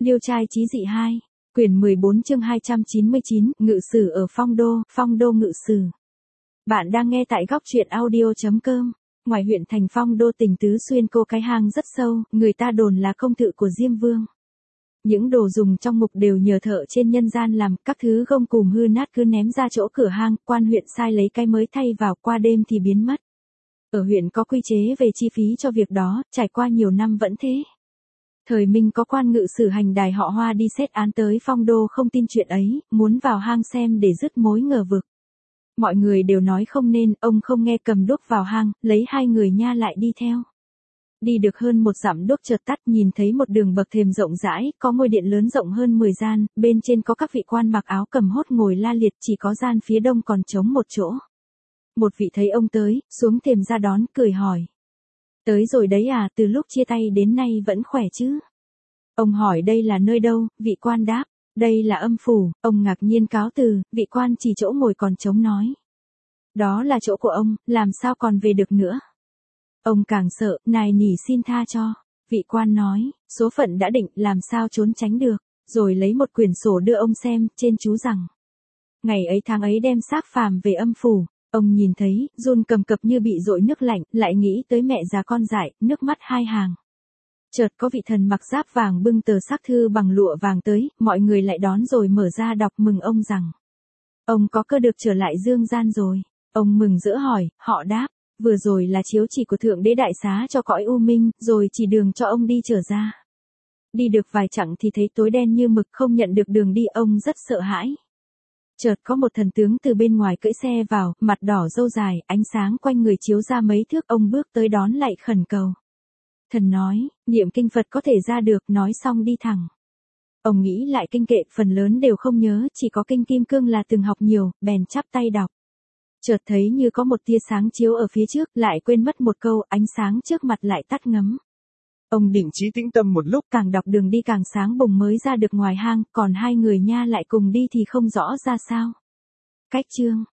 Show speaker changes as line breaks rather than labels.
Liêu trai chí dị 2, quyển 14 chương 299, ngự sử ở Phong Đô ngự sử. Bạn đang nghe tại góc truyện audio.com. Ngoài huyện thành Phong Đô tỉnh Tứ Xuyên có cái hang rất sâu, người ta đồn là công thự của Diêm Vương. Những đồ dùng trong mục đều nhờ thợ trên nhân gian làm, các thứ gông cùm hư nát cứ ném ra chỗ cửa hang, quan huyện sai lấy cái mới thay vào, qua đêm thì biến mất. Ở huyện có quy chế về chi phí cho việc đó, trải qua nhiều năm vẫn thế. Thời Minh có quan ngự sử hành đài họ Hoa đi xét án tới Phong Đô không tin chuyện ấy, muốn vào hang xem để dứt mối ngờ vực. Mọi người đều nói không nên, ông không nghe, cầm đuốc vào hang, lấy 2 người nha lại đi theo. Đi được hơn 1 dặm đuốc chợt tắt, nhìn thấy một đường bậc thềm rộng rãi, có ngôi điện lớn rộng hơn 10 gian, bên trên có các vị quan mặc áo cầm hốt ngồi la liệt, chỉ có gian phía đông còn trống một chỗ. Một vị thấy ông tới, xuống thềm ra đón, cười hỏi. Tới rồi đấy à, từ lúc chia tay đến nay vẫn khỏe chứ? Ông hỏi đây là nơi đâu, vị quan đáp, đây là âm phủ. Ông ngạc nhiên cáo từ, vị quan chỉ chỗ ngồi còn trống nói. Đó là chỗ của ông, làm sao còn về được nữa? Ông càng sợ, nài nỉ xin tha cho. Vị quan nói, số phận đã định, làm sao trốn tránh được, rồi lấy một quyển sổ đưa ông xem, trên chú rằng. Ngày ấy tháng ấy đem xác phàm về âm phủ. Ông nhìn thấy, run cầm cập như bị dội nước lạnh, lại nghĩ tới mẹ già con dại, nước mắt 2 hàng. Chợt có vị thần mặc giáp vàng bưng tờ xác thư bằng lụa vàng tới, mọi người lại đón rồi mở ra đọc mừng ông rằng. Ông có cơ được trở lại dương gian rồi. Ông mừng rỡ hỏi, họ đáp, vừa rồi là chiếu chỉ của Thượng Đế đại xá cho cõi u minh, rồi chỉ đường cho ông đi trở ra. Đi được vài chặng thì thấy tối đen như mực, không nhận được đường đi, ông rất sợ hãi. Chợt có một thần tướng từ bên ngoài cưỡi xe vào, mặt đỏ râu dài, ánh sáng quanh người chiếu ra mấy thước, ông bước tới đón lại khẩn cầu. Thần nói, niệm kinh Phật có thể ra được, nói xong đi thẳng. Ông nghĩ lại kinh kệ, phần lớn đều không nhớ, chỉ có kinh Kim Cương là từng học nhiều, bèn chắp tay đọc. Chợt thấy như có một tia sáng chiếu ở phía trước, lại quên mất một câu, ánh sáng trước mặt lại tắt ngấm. Ông định chí tĩnh tâm một lúc, càng đọc đường đi càng sáng bùng mới ra được ngoài hang, còn 2 người nha lại cùng đi thì không rõ ra sao. Cách chương